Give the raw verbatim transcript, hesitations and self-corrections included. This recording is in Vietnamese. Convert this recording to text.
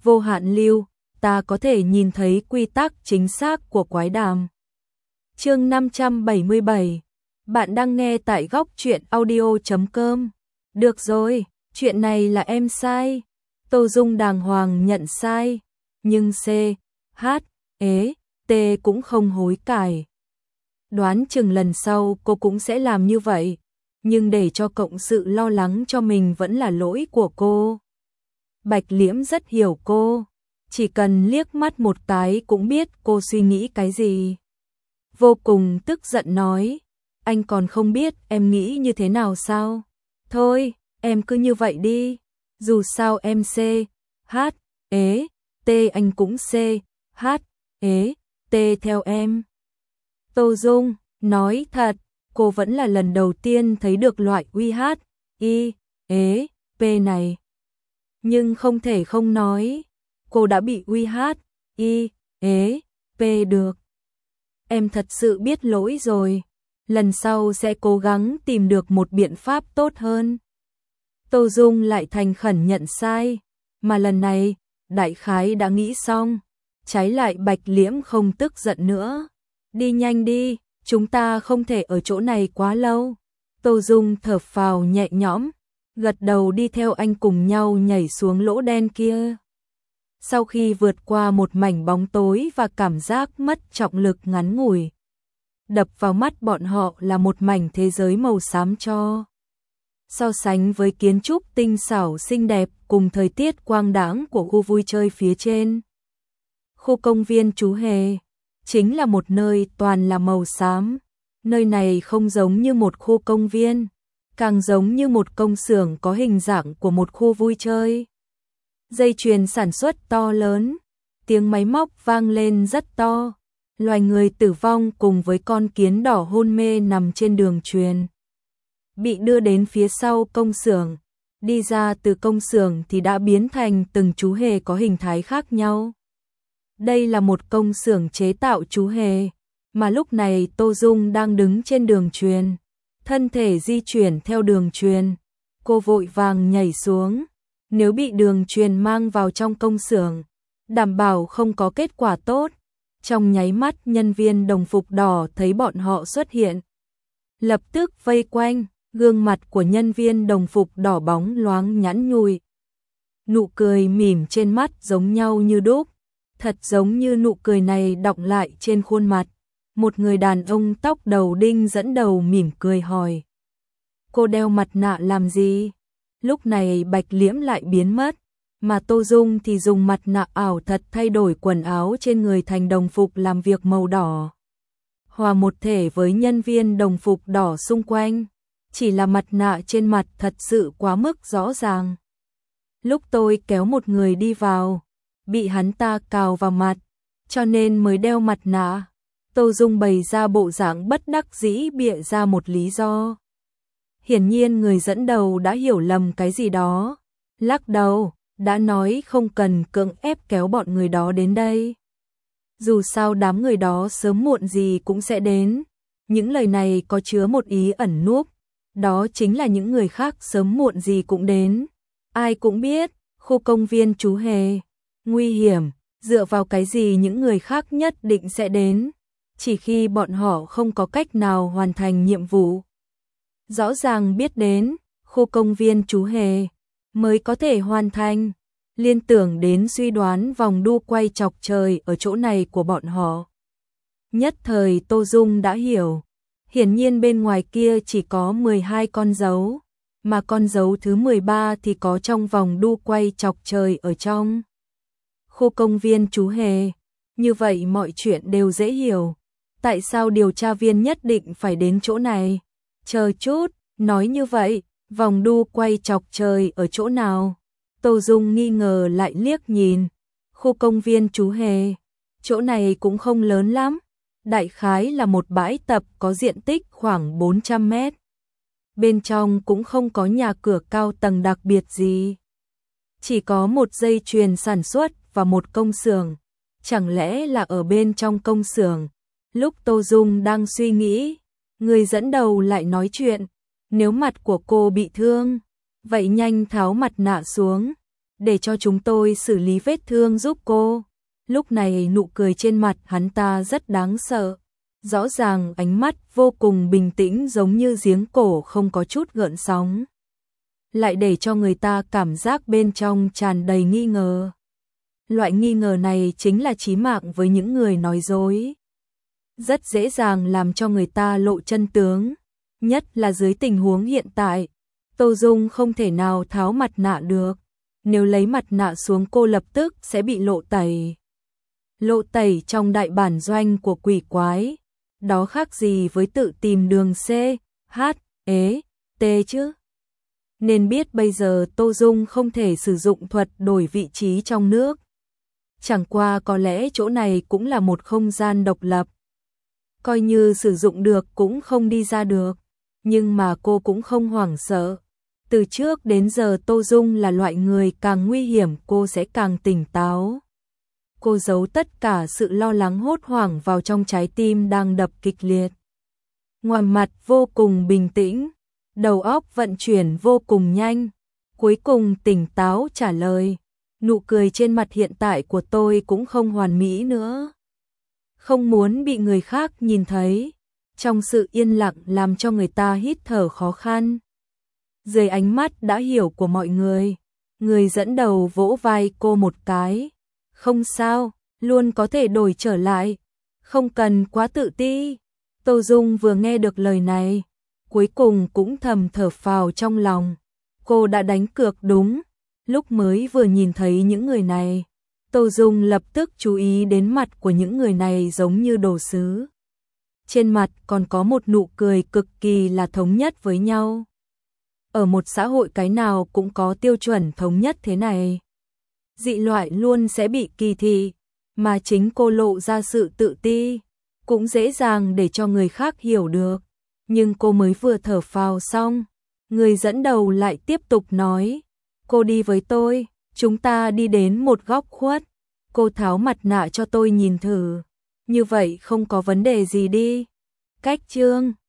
vô hạn lưu, ta có thể nhìn thấy quy tắc chính xác của quái đàm. Chương năm trăm bảy mươi bảy. Bạn đang nghe tại góc truyện audio chấm com. Được rồi, chuyện này là em sai. Tô Dung đàng hoàng nhận sai, nhưng C, H, ế, T cũng không hối cải. Đoán chừng lần sau cô cũng sẽ làm như vậy, nhưng để cho cộng sự lo lắng cho mình vẫn là lỗi của cô. Bạch Liễm rất hiểu cô, chỉ cần liếc mắt một cái cũng biết cô suy nghĩ cái gì. Vô cùng tức giận nói, anh còn không biết em nghĩ như thế nào sao? Thôi, em cứ như vậy đi, dù sao em C, H, ế, T anh cũng C, H, ế, T theo em. Tô Dung nói thật, cô vẫn là lần đầu tiên thấy được loại uy hát, I, ế, P này. Nhưng không thể không nói, cô đã bị uy hát, I, ế, P được. Em thật sự biết lỗi rồi, lần sau sẽ cố gắng tìm được một biện pháp tốt hơn. Tô Dung lại thành khẩn nhận sai, mà lần này, đại khái đã nghĩ xong, trái lại Bạch Liễm không tức giận nữa. Đi nhanh đi, chúng ta không thể ở chỗ này quá lâu. Tô Dung thở phào nhẹ nhõm, gật đầu đi theo anh cùng nhau nhảy xuống lỗ đen kia. Sau khi vượt qua một mảnh bóng tối và cảm giác mất trọng lực ngắn ngủi, đập vào mắt bọn họ là một mảnh thế giới màu xám cho. So sánh với kiến trúc tinh xảo xinh đẹp cùng thời tiết quang đãng của khu vui chơi phía trên, khu công viên Chú Hề chính là một nơi toàn là màu xám. Nơi này không giống như một khu công viên, càng giống như một công xưởng có hình dạng của một khu vui chơi. Dây chuyền sản xuất to lớn, tiếng máy móc vang lên rất to, loài người tử vong cùng với con kiến đỏ hôn mê nằm trên đường truyền, bị đưa đến phía sau công xưởng. Đi ra từ công xưởng thì đã biến thành từng chú hề có hình thái khác nhau. Đây là một công xưởng chế tạo chú hề, mà lúc này Tô Dung đang đứng trên đường truyền, thân thể di chuyển theo đường truyền. Cô vội vàng nhảy xuống, nếu bị đường truyền mang vào trong công xưởng, đảm bảo không có kết quả tốt. Trong nháy mắt nhân viên đồng phục đỏ thấy bọn họ xuất hiện, lập tức vây quanh, gương mặt của nhân viên đồng phục đỏ bóng loáng nhẵn nhụi. Nụ cười mỉm trên mắt giống nhau như đúc, thật giống như nụ cười này đọng lại trên khuôn mặt. Một người đàn ông tóc đầu đinh dẫn đầu mỉm cười hỏi, cô đeo mặt nạ làm gì? Lúc này Bạch Liễm lại biến mất, mà Tô Dung thì dùng mặt nạ ảo thật thay đổi quần áo trên người thành đồng phục làm việc màu đỏ, hòa một thể với nhân viên đồng phục đỏ xung quanh. Chỉ là mặt nạ trên mặt thật sự quá mức rõ ràng. Lúc tôi kéo một người đi vào, bị hắn ta cào vào mặt, cho nên mới đeo mặt nạ. Tô Dung bày ra bộ dạng bất đắc dĩ bịa ra một lý do. Hiển nhiên người dẫn đầu đã hiểu lầm cái gì đó, lắc đầu, đã nói không cần cưỡng ép kéo bọn người đó đến đây. Dù sao đám người đó sớm muộn gì cũng sẽ đến. Những lời này có chứa một ý ẩn núp, đó chính là những người khác sớm muộn gì cũng đến. Ai cũng biết, khu công viên Chú Hề nguy hiểm, dựa vào cái gì những người khác nhất định sẽ đến, chỉ khi bọn họ không có cách nào hoàn thành nhiệm vụ. Rõ ràng biết đến, khu công viên Chú Hề mới có thể hoàn thành. Liên tưởng đến suy đoán vòng đu quay chọc trời ở chỗ này của bọn họ. Nhất thời Tô Dung đã hiểu, hiển nhiên bên ngoài kia chỉ có mười hai con dấu, mà con dấu thứ mười ba thì có trong vòng đu quay chọc trời ở trong khu công viên Chú Hề. Như vậy mọi chuyện đều dễ hiểu. Tại sao điều tra viên nhất định phải đến chỗ này? Chờ chút, nói như vậy, vòng đu quay chọc trời ở chỗ nào? Tô Dung nghi ngờ lại liếc nhìn. Khu công viên Chú Hề, chỗ này cũng không lớn lắm. Đại khái là một bãi tập có diện tích khoảng bốn trăm mét. Bên trong cũng không có nhà cửa cao tầng đặc biệt gì. Chỉ có một dây chuyền sản xuất và một công xưởng. Chẳng lẽ là ở bên trong công xưởng? Lúc Tô Dung đang suy nghĩ, người dẫn đầu lại nói chuyện. Nếu mặt của cô bị thương, vậy nhanh tháo mặt nạ xuống. để cho chúng tôi xử lý vết thương giúp cô. Lúc này nụ cười trên mặt hắn ta rất đáng sợ. Rõ ràng ánh mắt vô cùng bình tĩnh giống như giếng cổ không có chút gợn sóng. Lại để cho người ta cảm giác bên trong tràn đầy nghi ngờ. Loại nghi ngờ này chính là chí mạng với những người nói dối. Rất dễ dàng làm cho người ta lộ chân tướng. Nhất là dưới tình huống hiện tại, Tô Dung không thể nào tháo mặt nạ được. Nếu lấy mặt nạ xuống cô lập tức sẽ bị lộ tẩy. Lộ tẩy trong đại bản doanh của quỷ quái. Đó khác gì với tự tìm đường C, H, E, T chứ. Nên biết bây giờ Tô Dung không thể sử dụng thuật đổi vị trí trong nước. Chẳng qua có lẽ chỗ này cũng là một không gian độc lập. Coi như sử dụng được cũng không đi ra được. Nhưng mà cô cũng không hoảng sợ. Từ trước đến giờ Tô Dung là loại người càng nguy hiểm cô sẽ càng tỉnh táo. Cô giấu tất cả sự lo lắng hốt hoảng vào trong trái tim đang đập kịch liệt. Ngoài mặt vô cùng bình tĩnh, đầu óc vận chuyển vô cùng nhanh, cuối cùng tỉnh táo trả lời. Nụ cười trên mặt hiện tại của tôi cũng không hoàn mỹ nữa. Không muốn bị người khác nhìn thấy. Trong sự yên lặng làm cho người ta hít thở khó khăn. Dưới ánh mắt đã hiểu của mọi người, người dẫn đầu vỗ vai cô một cái. Không sao, luôn có thể đổi trở lại. Không cần quá tự ti. Tô Dung vừa nghe được lời này, cuối cùng cũng thầm thở phào trong lòng. Cô đã đánh cược đúng. Lúc mới vừa nhìn thấy những người này, Tô Dung lập tức chú ý đến mặt của những người này giống như đồ sứ. Trên mặt còn có một nụ cười cực kỳ là thống nhất với nhau. Ở một xã hội cái nào cũng có tiêu chuẩn thống nhất thế này. Dị loại luôn sẽ bị kỳ thị, mà chính cô lộ ra sự tự ti, cũng dễ dàng để cho người khác hiểu được. Nhưng cô mới vừa thở phào xong, người dẫn đầu lại tiếp tục nói, cô đi với tôi, chúng ta đi đến một góc khuất, cô tháo mặt nạ cho tôi nhìn thử, như vậy không có vấn đề gì đi. Cách chương